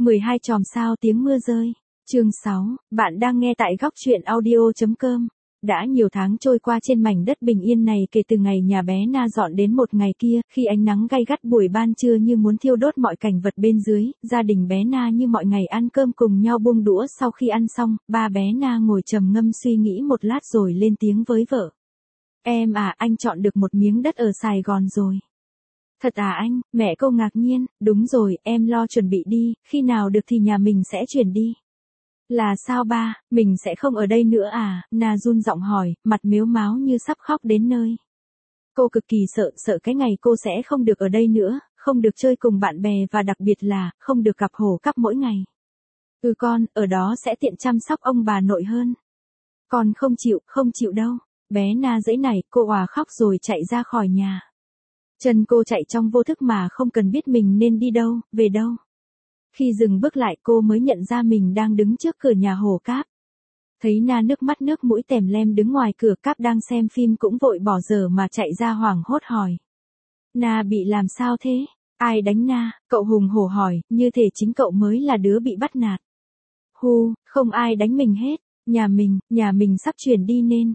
12 chòm sao tiếng mưa rơi. Chương 6, bạn đang nghe tại góc truyện audio.com. Đã nhiều tháng trôi qua trên mảnh đất bình yên này kể từ ngày nhà bé Na dọn đến một ngày kia, khi ánh nắng gay gắt buổi ban trưa như muốn thiêu đốt mọi cảnh vật bên dưới, gia đình bé Na như mọi ngày ăn cơm cùng nhau buông đũa. Sau khi ăn xong, ba bé Na ngồi trầm ngâm suy nghĩ một lát rồi lên tiếng với vợ. Em à, anh chọn được một miếng đất ở Sài Gòn rồi. Thật à anh, mẹ cô ngạc nhiên, đúng rồi, em lo chuẩn bị đi, khi nào được thì nhà mình sẽ chuyển đi. Là sao ba, mình sẽ không ở đây nữa à, Na run giọng hỏi, mặt mếu máo như sắp khóc đến nơi. Cô cực kỳ sợ cái ngày cô sẽ không được ở đây nữa, không được chơi cùng bạn bè và đặc biệt là, không được gặp Hổ Cắp mỗi ngày. Con, ở đó sẽ tiện chăm sóc ông bà nội hơn. Con không chịu đâu. Bé Na giãy nảy, cô òa khóc rồi chạy ra khỏi nhà. Chân cô chạy trong vô thức mà không cần biết mình nên đi đâu, về đâu. Khi dừng bước lại cô mới nhận ra mình đang đứng trước cửa nhà Hổ Cáp. Thấy Na nước mắt nước mũi tèm lem đứng ngoài cửa, Cáp đang xem phim cũng vội bỏ dở mà chạy ra hoảng hốt hỏi. Na bị làm sao thế? Ai đánh Na? Cậu hùng hổ hỏi, như thể chính cậu mới là đứa bị bắt nạt. Không ai đánh mình hết, nhà mình sắp chuyển đi nên.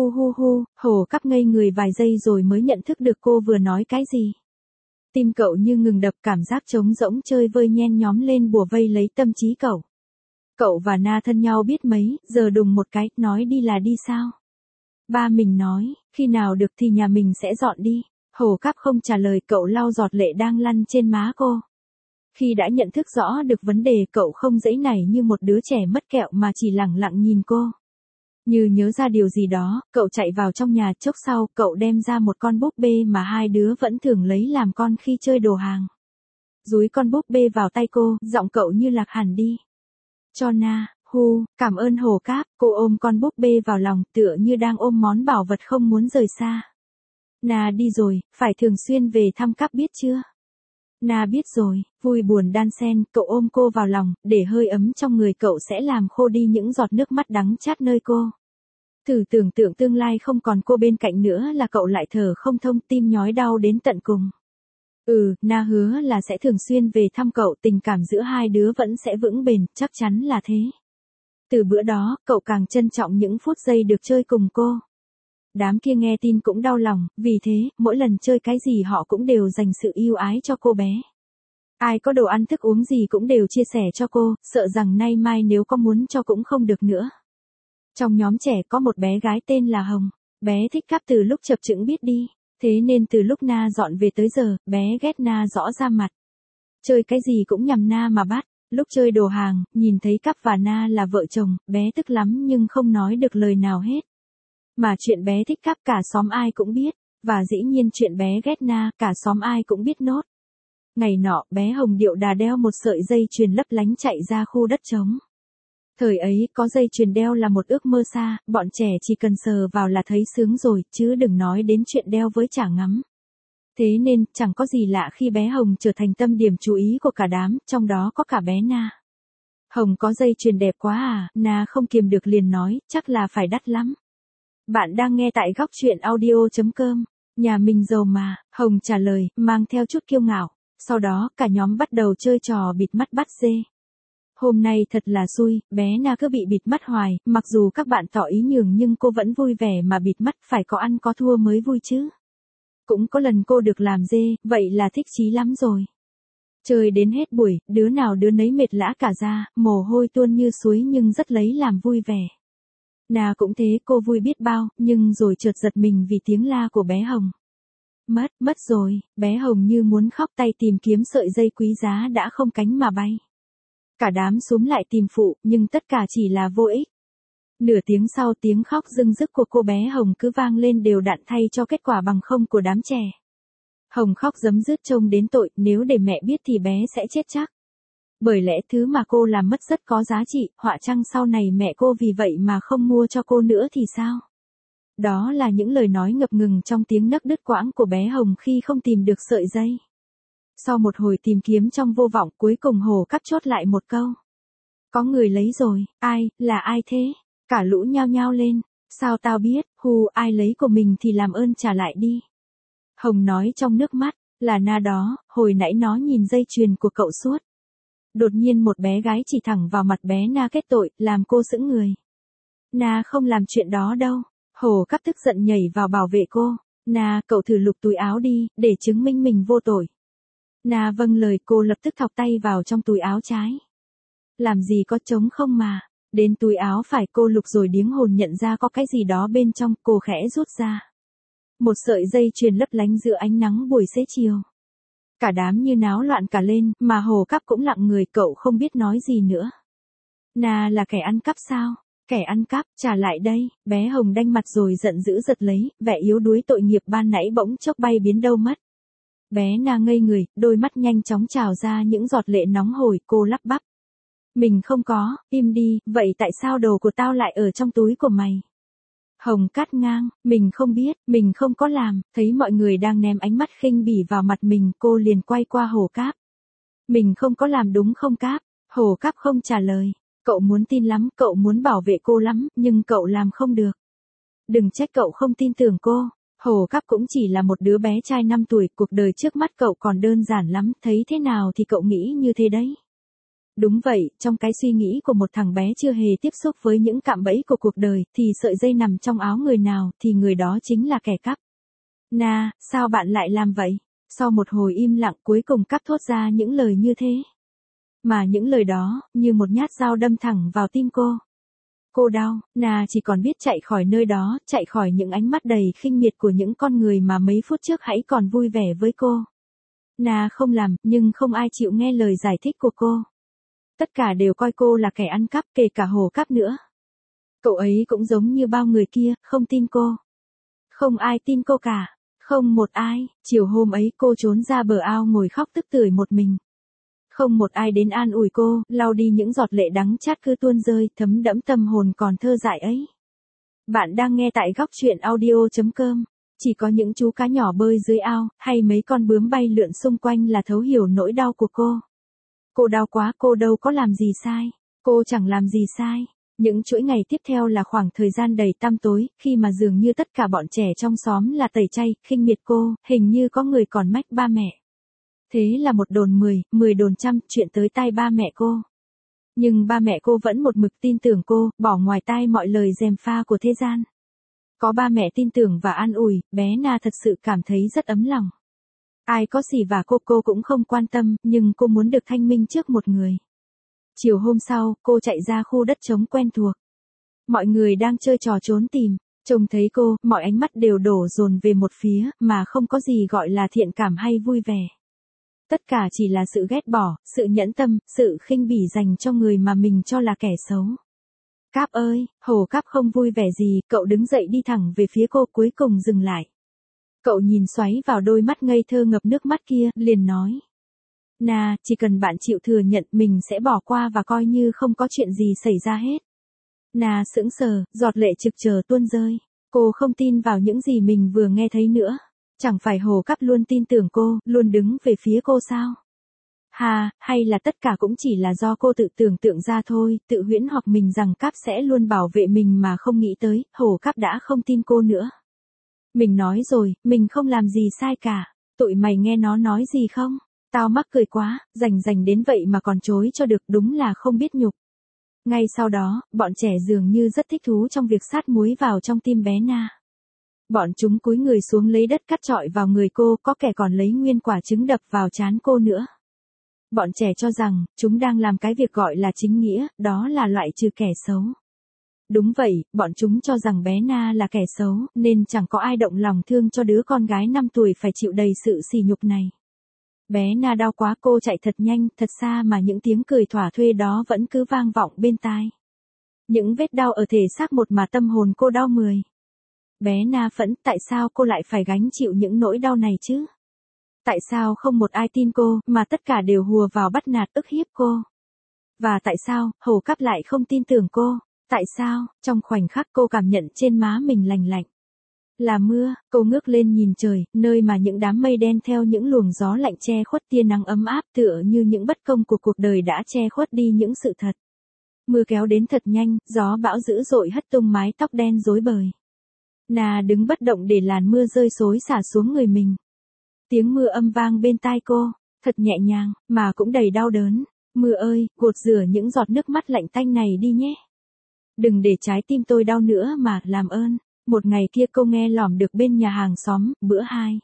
Hổ Cắp ngây người vài giây rồi mới nhận thức được cô vừa nói cái gì. Tim cậu như ngừng đập, cảm giác trống rỗng chơi vơi nhen nhóm lên bùa vây lấy tâm trí cậu. Cậu và Na thân nhau biết mấy, giờ đùng một cái, nói đi là đi sao? Ba mình nói, khi nào được thì nhà mình sẽ dọn đi. Hổ Cắp không trả lời, cậu lau giọt lệ đang lăn trên má cô. Khi đã nhận thức rõ được vấn đề, cậu không giãy nảy như một đứa trẻ mất kẹo mà chỉ lẳng lặng nhìn cô. Như nhớ ra điều gì đó, cậu chạy vào trong nhà. Chốc sau, cậu đem ra một con búp bê mà hai đứa vẫn thường lấy làm con khi chơi đồ hàng. Dúi con búp bê vào tay cô, giọng cậu như lạc hẳn đi. Cho Na, cảm ơn Hổ Cáp. Cô ôm con búp bê vào lòng, tựa như đang ôm món bảo vật không muốn rời xa. Na đi rồi, phải thường xuyên về thăm Cáp biết chưa? Na biết rồi, vui buồn đan xen, cậu ôm cô vào lòng, để hơi ấm trong người cậu sẽ làm khô đi những giọt nước mắt đắng chát nơi cô. Thử tưởng tượng tương lai không còn cô bên cạnh nữa là cậu lại thở không thông, tim nhói đau đến tận cùng. Na hứa là sẽ thường xuyên về thăm cậu, tình cảm giữa hai đứa vẫn sẽ vững bền, chắc chắn là thế. Từ bữa đó, cậu càng trân trọng những phút giây được chơi cùng cô. Đám kia nghe tin cũng đau lòng, vì thế, mỗi lần chơi cái gì họ cũng đều dành sự yêu ái cho cô bé. Ai có đồ ăn thức uống gì cũng đều chia sẻ cho cô, sợ rằng nay mai nếu có muốn cho cũng không được nữa. Trong nhóm trẻ có một bé gái tên là Hồng, bé thích Cáp từ lúc chập chững biết đi, thế nên từ lúc Na dọn về tới giờ, bé ghét Na rõ ra mặt. Chơi cái gì cũng nhằm Na mà bắt, lúc chơi đồ hàng, nhìn thấy Cáp và Na là vợ chồng, bé tức lắm nhưng không nói được lời nào hết. Mà chuyện bé thích Cáp cả xóm ai cũng biết, và dĩ nhiên chuyện bé ghét Na, cả xóm ai cũng biết nốt. Ngày nọ, bé Hồng điệu đà đeo một sợi dây chuyền lấp lánh chạy ra khu đất trống. Thời ấy, có dây chuyền đeo là một ước mơ xa, bọn trẻ chỉ cần sờ vào là thấy sướng rồi, chứ đừng nói đến chuyện đeo với chả ngắm. Thế nên, chẳng có gì lạ khi bé Hồng trở thành tâm điểm chú ý của cả đám, trong đó có cả bé Na. Hồng có dây chuyền đẹp quá à, Na không kiềm được liền nói, chắc là phải đắt lắm. Bạn đang nghe tại góc truyện audio.com. Nhà mình giàu mà, Hồng trả lời, mang theo chút kiêu ngạo. Sau đó, cả nhóm bắt đầu chơi trò bịt mắt bắt dê. Hôm nay thật là xui, bé Na cứ bị bịt mắt hoài, mặc dù các bạn tỏ ý nhường nhưng cô vẫn vui vẻ mà bịt mắt, phải có ăn có thua mới vui chứ. Cũng có lần cô được làm dê, vậy là thích chí lắm rồi. Chơi đến hết buổi, đứa nào đứa nấy mệt lã cả ra, mồ hôi tuôn như suối nhưng rất lấy làm vui vẻ. Na cũng thế, cô vui biết bao, nhưng rồi chợt giật mình vì tiếng la của bé Hồng. Mất rồi, bé Hồng như muốn khóc, tay tìm kiếm sợi dây quý giá đã không cánh mà bay. Cả đám xúm lại tìm phụ, nhưng tất cả chỉ là vô ích. Nửa tiếng sau tiếng khóc rưng rức của cô bé Hồng cứ vang lên đều đặn thay cho kết quả bằng không của đám trẻ. Hồng khóc giấm dứt trông đến tội, nếu để mẹ biết thì bé sẽ chết chắc. Bởi lẽ thứ mà cô làm mất rất có giá trị, họa chăng sau này mẹ cô vì vậy mà không mua cho cô nữa thì sao? Đó là những lời nói ngập ngừng trong tiếng nấc đứt quãng của bé Hồng khi không tìm được sợi dây. Sau một hồi tìm kiếm trong vô vọng, cuối cùng Hổ Cáp chốt lại một câu. Có người lấy rồi, là ai thế? Cả lũ nhao nhao lên, sao tao biết, ai lấy của mình thì làm ơn trả lại đi. Hồng nói trong nước mắt, là Na đó, hồi nãy nó nhìn dây chuyền của cậu suốt. Đột nhiên một bé gái chỉ thẳng vào mặt bé Na kết tội, làm cô sững người. Na không làm chuyện đó đâu. Hồ Cắp tức giận nhảy vào bảo vệ cô. Na, cậu thử lục túi áo đi, để chứng minh mình vô tội. Na vâng lời, cô lập tức thọc tay vào trong túi áo trái. Làm gì có trống không mà. Đến túi áo phải cô lục rồi điếng hồn nhận ra có cái gì đó bên trong, cô khẽ rút ra. Một sợi dây chuyền lấp lánh giữa ánh nắng buổi xế chiều. Cả đám như náo loạn cả lên, mà Hồ Cắp cũng lặng người, cậu không biết nói gì nữa. Na là kẻ ăn cắp sao? Kẻ ăn cắp, trả lại đây, bé Hồng đanh mặt rồi giận dữ giật lấy, vẻ yếu đuối tội nghiệp ban nãy bỗng chốc bay biến đâu mất. Bé Na ngây người, đôi mắt nhanh chóng trào ra những giọt lệ nóng hổi, cô lắp bắp. Mình không có, im đi, vậy tại sao đồ của tao lại ở trong túi của mày? Hồng cắt ngang, mình không biết, mình không có làm, thấy mọi người đang ném ánh mắt khinh bỉ vào mặt mình, cô liền quay qua Hồ Cáp. Mình không có làm đúng không Cáp? Hồ Cáp không trả lời. Cậu muốn tin lắm, cậu muốn bảo vệ cô lắm, nhưng cậu làm không được. Đừng trách cậu không tin tưởng cô. Hồ Cáp cũng chỉ là một đứa bé trai 5 tuổi, cuộc đời trước mắt cậu còn đơn giản lắm, thấy thế nào thì cậu nghĩ như thế đấy. Đúng vậy, trong cái suy nghĩ của một thằng bé chưa hề tiếp xúc với những cạm bẫy của cuộc đời, thì sợi dây nằm trong áo người nào, thì người đó chính là kẻ cắp. Na, sao bạn lại làm vậy? Sau một hồi im lặng cuối cùng Cắp thốt ra những lời như thế. Mà những lời đó, như một nhát dao đâm thẳng vào tim cô. Cô đau, Na chỉ còn biết chạy khỏi nơi đó, chạy khỏi những ánh mắt đầy khinh miệt của những con người mà mấy phút trước hãy còn vui vẻ với cô. Na không làm, nhưng không ai chịu nghe lời giải thích của cô. Tất cả đều coi cô là kẻ ăn cắp, kể cả Hồ Cắp nữa. Cậu ấy cũng giống như bao người kia, không tin cô. Không ai tin cô cả, không một ai. Chiều hôm ấy cô trốn ra bờ ao ngồi khóc tức tưởi một mình. Không một ai đến an ủi cô, lau đi những giọt lệ đắng chát cứ tuôn rơi, thấm đẫm tâm hồn còn thơ dại ấy. Bạn đang nghe tại góc truyện audio.com. Chỉ có những chú cá nhỏ bơi dưới ao, hay mấy con bướm bay lượn xung quanh là thấu hiểu nỗi đau của cô. Cô đau quá, cô đâu có làm gì sai. Cô chẳng làm gì sai. Những chuỗi ngày tiếp theo là khoảng thời gian đầy tăm tối, khi mà dường như tất cả bọn trẻ trong xóm là tẩy chay, khinh miệt cô, hình như có người còn mách ba mẹ. Thế là một đồn 10, 10 đồn trăm, chuyện tới tai ba mẹ cô. Nhưng ba mẹ cô vẫn một mực tin tưởng cô, bỏ ngoài tai mọi lời gièm pha của thế gian. Có ba mẹ tin tưởng và an ủi, bé Na thật sự cảm thấy rất ấm lòng. Ai có xỉ vả cô cũng không quan tâm, nhưng cô muốn được thanh minh trước một người. Chiều hôm sau, cô chạy ra khu đất trống quen thuộc. Mọi người đang chơi trò trốn tìm. Trông thấy cô, mọi ánh mắt đều đổ dồn về một phía, mà không có gì gọi là thiện cảm hay vui vẻ. Tất cả chỉ là sự ghét bỏ, sự nhẫn tâm, sự khinh bỉ dành cho người mà mình cho là kẻ xấu. Cáp ơi, Hồ Cáp không vui vẻ gì, cậu đứng dậy đi thẳng về phía cô, cuối cùng dừng lại. Cậu nhìn xoáy vào đôi mắt ngây thơ ngập nước mắt kia, liền nói. Na, chỉ cần bạn chịu thừa nhận mình sẽ bỏ qua và coi như không có chuyện gì xảy ra hết. Na sững sờ, giọt lệ trực chờ tuôn rơi. Cô không tin vào những gì mình vừa nghe thấy nữa. Chẳng phải Hồ Cắp luôn tin tưởng cô, luôn đứng về phía cô sao? Hà, hay là tất cả cũng chỉ là do cô tự tưởng tượng ra thôi, tự huyễn hoặc mình rằng Cắp sẽ luôn bảo vệ mình mà không nghĩ tới, Hồ Cắp đã không tin cô nữa. Mình nói rồi, mình không làm gì sai cả. Tụi mày nghe nó nói gì không? Tao mắc cười quá, rành đến vậy mà còn chối cho được, đúng là không biết nhục. Ngay sau đó, bọn trẻ dường như rất thích thú trong việc sát muối vào trong tim bé Na. Bọn chúng cúi người xuống lấy đất cắt chọi vào người cô, có kẻ còn lấy nguyên quả trứng đập vào trán cô nữa. Bọn trẻ cho rằng, chúng đang làm cái việc gọi là chính nghĩa, đó là loại trừ kẻ xấu. Đúng vậy, bọn chúng cho rằng bé Na là kẻ xấu, nên chẳng có ai động lòng thương cho đứa con gái 5 tuổi phải chịu đầy sự sỉ nhục này. Bé Na đau quá, cô chạy thật nhanh, thật xa mà những tiếng cười thỏa thuê đó vẫn cứ vang vọng bên tai. Những vết đau ở thể xác một mà tâm hồn cô đau 10. Bé Na phẫn, tại sao cô lại phải gánh chịu những nỗi đau này chứ? Tại sao không một ai tin cô, mà tất cả đều hùa vào bắt nạt ức hiếp cô? Và tại sao, Hồ Cắp lại không tin tưởng cô? Tại sao, trong khoảnh khắc cô cảm nhận trên má mình lành lạnh. Là mưa, cô ngước lên nhìn trời, nơi mà những đám mây đen theo những luồng gió lạnh che khuất tia nắng ấm áp tựa như những bất công của cuộc đời đã che khuất đi những sự thật. Mưa kéo đến thật nhanh, gió bão dữ dội hất tung mái tóc đen rối bời. Na đứng bất động để làn mưa rơi xối xả xuống người mình. Tiếng mưa âm vang bên tai cô, thật nhẹ nhàng, mà cũng đầy đau đớn. Mưa ơi, gột rửa những giọt nước mắt lạnh tanh này đi nhé. Đừng để trái tim tôi đau nữa mà, làm ơn. Một ngày kia cô nghe lỏm được bên nhà hàng xóm, bữa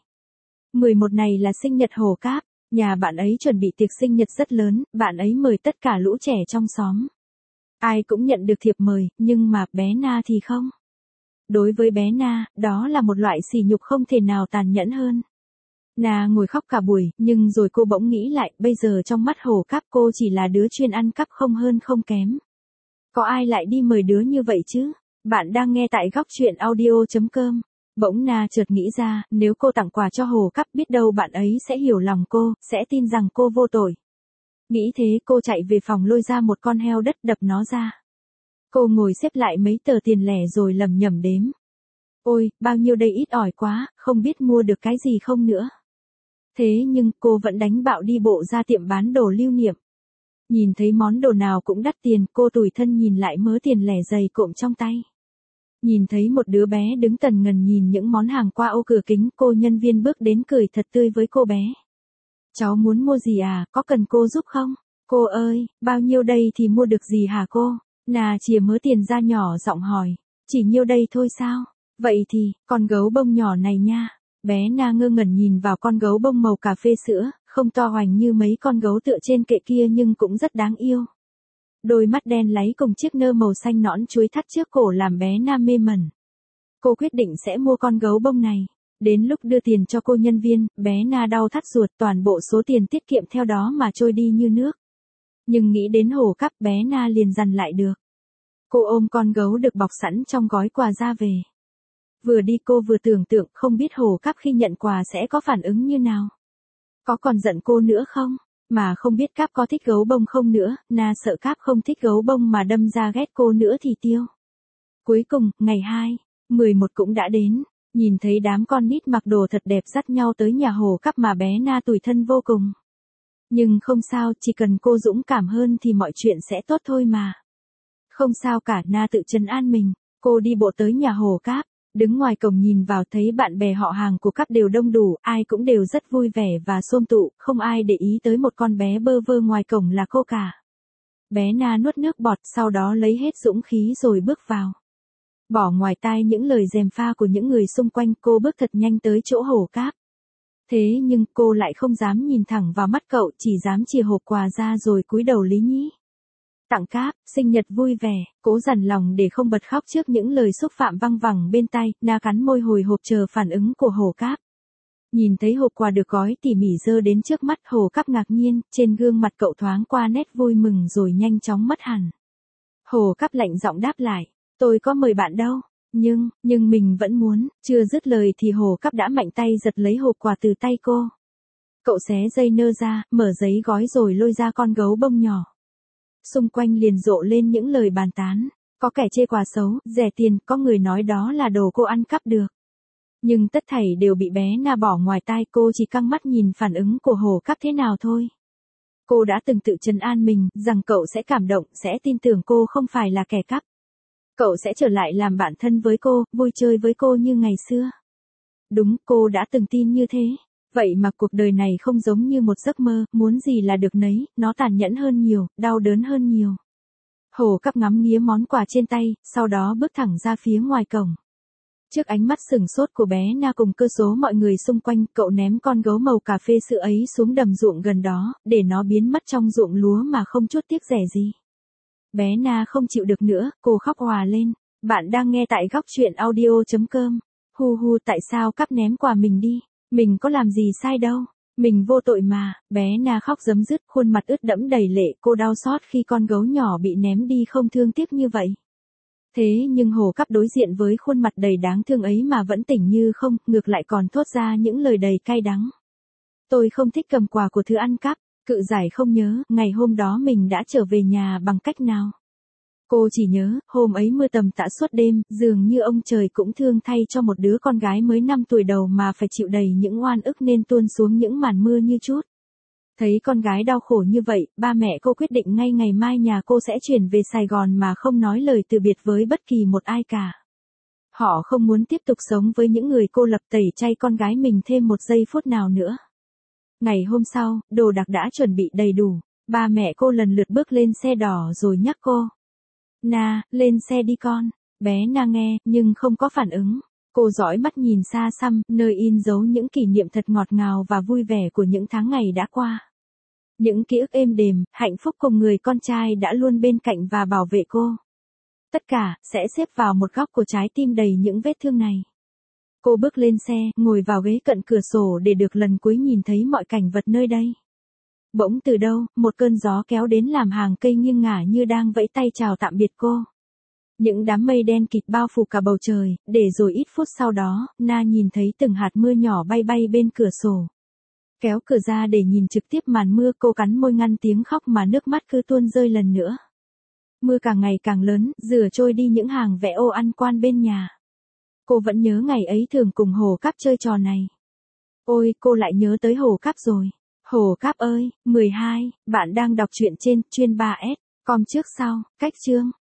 2/11 này là sinh nhật Hồ Cáp. Nhà bạn ấy chuẩn bị tiệc sinh nhật rất lớn, bạn ấy mời tất cả lũ trẻ trong xóm. Ai cũng nhận được thiệp mời, nhưng mà bé Na thì không. Đối với bé Na, đó là một loại sỉ nhục không thể nào tàn nhẫn hơn. Na ngồi khóc cả buổi, nhưng rồi cô bỗng nghĩ lại, bây giờ trong mắt Hồ Cáp cô chỉ là đứa chuyên ăn cắp không hơn không kém. Có ai lại đi mời đứa như vậy chứ? Bạn đang nghe tại góc chuyện audio.com. Bỗng Na chợt nghĩ ra, nếu cô tặng quà cho Hồ Cáp biết đâu bạn ấy sẽ hiểu lòng cô, sẽ tin rằng cô vô tội. Nghĩ thế cô chạy về phòng lôi ra một con heo đất đập nó ra. Cô ngồi xếp lại mấy tờ tiền lẻ rồi lẩm nhẩm đếm. Ôi, bao nhiêu đây ít ỏi quá, không biết mua được cái gì không nữa. Thế nhưng cô vẫn đánh bạo đi bộ ra tiệm bán đồ lưu niệm. Nhìn thấy món đồ nào cũng đắt tiền, cô tủi thân nhìn lại mớ tiền lẻ dày cộm trong tay. Nhìn thấy một đứa bé đứng tần ngần nhìn những món hàng qua ô cửa kính, cô nhân viên bước đến cười thật tươi với cô bé. Cháu muốn mua gì à, có cần cô giúp không? Cô ơi, bao nhiêu đây thì mua được gì hả cô? Na chìa mớ tiền ra nhỏ giọng hỏi. Chỉ nhiêu đây thôi sao? Vậy thì, con gấu bông nhỏ này nha. Bé Na ngơ ngẩn nhìn vào con gấu bông màu cà phê sữa, không to hoành như mấy con gấu tựa trên kệ kia nhưng cũng rất đáng yêu. Đôi mắt đen láy cùng chiếc nơ màu xanh nõn chuối thắt trước cổ làm bé Na mê mẩn. Cô quyết định sẽ mua con gấu bông này. Đến lúc đưa tiền cho cô nhân viên, bé Na đau thắt ruột, toàn bộ số tiền tiết kiệm theo đó mà trôi đi như nước. Nhưng nghĩ đến Hồ Cáp, bé Na liền dằn lại được. Cô ôm con gấu được bọc sẵn trong gói quà ra về. Vừa đi cô vừa tưởng tượng không biết Hồ Cáp khi nhận quà sẽ có phản ứng như nào. Có còn giận cô nữa không? Mà không biết Cáp có thích gấu bông không nữa, Na sợ Cáp không thích gấu bông mà đâm ra ghét cô nữa thì tiêu. Cuối cùng, ngày 2/11 cũng đã đến. Nhìn thấy đám con nít mặc đồ thật đẹp dắt nhau tới nhà Hồ Cáp mà bé Na tủi thân vô cùng. Nhưng không sao, chỉ cần cô dũng cảm hơn thì mọi chuyện sẽ tốt thôi mà. Không sao cả, Na tự trấn an mình. Cô đi bộ tới nhà Hồ Cáp, đứng ngoài cổng nhìn vào thấy bạn bè họ hàng của Cáp đều đông đủ, ai cũng đều rất vui vẻ và xôm tụ, không ai để ý tới một con bé bơ vơ ngoài cổng là cô cả. Bé Na nuốt nước bọt, sau đó lấy hết dũng khí rồi bước vào. Bỏ ngoài tai những lời gièm pha của những người xung quanh, cô bước thật nhanh tới chỗ Hồ Cáp. Thế nhưng cô lại không dám nhìn thẳng vào mắt cậu, chỉ dám chìa hộp quà ra rồi cúi đầu lý nhí. Tặng Cáp, sinh nhật vui vẻ, cố dằn lòng để không bật khóc trước những lời xúc phạm văng vẳng bên tai, Na cắn môi hồi hộp chờ phản ứng của Hồ Cáp. Nhìn thấy hộp quà được gói tỉ mỉ dơ đến trước mắt, Hồ Cáp ngạc nhiên, trên gương mặt cậu thoáng qua nét vui mừng rồi nhanh chóng mất hẳn. Hồ Cáp lạnh giọng đáp lại, tôi có mời bạn đâu, nhưng mình vẫn muốn, chưa dứt lời thì Hồ Cáp đã mạnh tay giật lấy hộp quà từ tay cô. Cậu xé dây nơ ra, mở giấy gói rồi lôi ra con gấu bông nhỏ. Xung quanh liền rộ lên những lời bàn tán, có kẻ chê quà xấu, rẻ tiền, có người nói đó là đồ cô ăn cắp được. Nhưng tất thảy đều bị bé Na bỏ ngoài tai, cô chỉ căng mắt nhìn phản ứng của Hồ Cáp thế nào thôi. Cô đã từng tự trấn an mình, rằng cậu sẽ cảm động, sẽ tin tưởng cô không phải là kẻ cắp. Cậu sẽ trở lại làm bạn thân với cô, vui chơi với cô như ngày xưa. Đúng, cô đã từng tin như thế. Vậy mà cuộc đời này không giống như một giấc mơ, muốn gì là được nấy, nó tàn nhẫn hơn nhiều, đau đớn hơn nhiều. Hồ Cáp ngắm nghía món quà trên tay, sau đó bước thẳng ra phía ngoài cổng. Trước ánh mắt sửng sốt của bé Na cùng cơ số mọi người xung quanh, cậu ném con gấu màu cà phê sữa ấy xuống đầm ruộng gần đó, để nó biến mất trong ruộng lúa mà không chút tiếc rẻ gì. Bé Na không chịu được nữa, cô khóc òa lên. Bạn đang nghe tại góc chuyện audio.com. Hu tại sao Cáp ném quà mình đi? Mình có làm gì sai đâu. Mình vô tội mà. Bé Na khóc rấm rứt, khuôn mặt ướt đẫm đầy lệ, cô đau xót khi con gấu nhỏ bị ném đi không thương tiếc như vậy. Thế nhưng Hồ Cáp đối diện với khuôn mặt đầy đáng thương ấy mà vẫn tỉnh như không, ngược lại còn thốt ra những lời đầy cay đắng. Tôi không thích cầm quà của thứ ăn cắp. Cự giải không nhớ, ngày hôm đó mình đã trở về nhà bằng cách nào. Cô chỉ nhớ, hôm ấy mưa tầm tã suốt đêm, dường như ông trời cũng thương thay cho một đứa con gái mới 5 tuổi đầu mà phải chịu đầy những oan ức nên tuôn xuống những màn mưa như trút. Thấy con gái đau khổ như vậy, ba mẹ cô quyết định ngay ngày mai nhà cô sẽ chuyển về Sài Gòn mà không nói lời từ biệt với bất kỳ một ai cả. Họ không muốn tiếp tục sống với những người cô lập tẩy chay con gái mình thêm một giây phút nào nữa. Ngày hôm sau, đồ đạc đã chuẩn bị đầy đủ. Ba mẹ cô lần lượt bước lên xe đỏ rồi nhắc cô. Na, lên xe đi con. Bé Na nghe, nhưng không có phản ứng. Cô dõi mắt nhìn xa xăm, nơi in dấu những kỷ niệm thật ngọt ngào và vui vẻ của những tháng ngày đã qua. Những ký ức êm đềm, hạnh phúc cùng người con trai đã luôn bên cạnh và bảo vệ cô. Tất cả, sẽ xếp vào một góc của trái tim đầy những vết thương này. Cô bước lên xe, ngồi vào ghế cận cửa sổ để được lần cuối nhìn thấy mọi cảnh vật nơi đây. Bỗng từ đâu, một cơn gió kéo đến làm hàng cây nghiêng ngả như đang vẫy tay chào tạm biệt cô. Những đám mây đen kịt bao phủ cả bầu trời, để rồi ít phút sau đó, Na nhìn thấy từng hạt mưa nhỏ bay bay bên cửa sổ. Kéo cửa ra để nhìn trực tiếp màn mưa, cô cắn môi ngăn tiếng khóc mà nước mắt cứ tuôn rơi lần nữa. Mưa càng ngày càng lớn, rửa trôi đi những hàng vẽ ô ăn quan bên nhà. Cô vẫn nhớ ngày ấy thường cùng Hồ Cáp chơi trò này. Ôi, cô lại nhớ tới Hồ Cáp rồi. Hồ Cáp ơi, 12, bạn đang đọc truyện trên chuyên 3S, com trước sau, cách chương.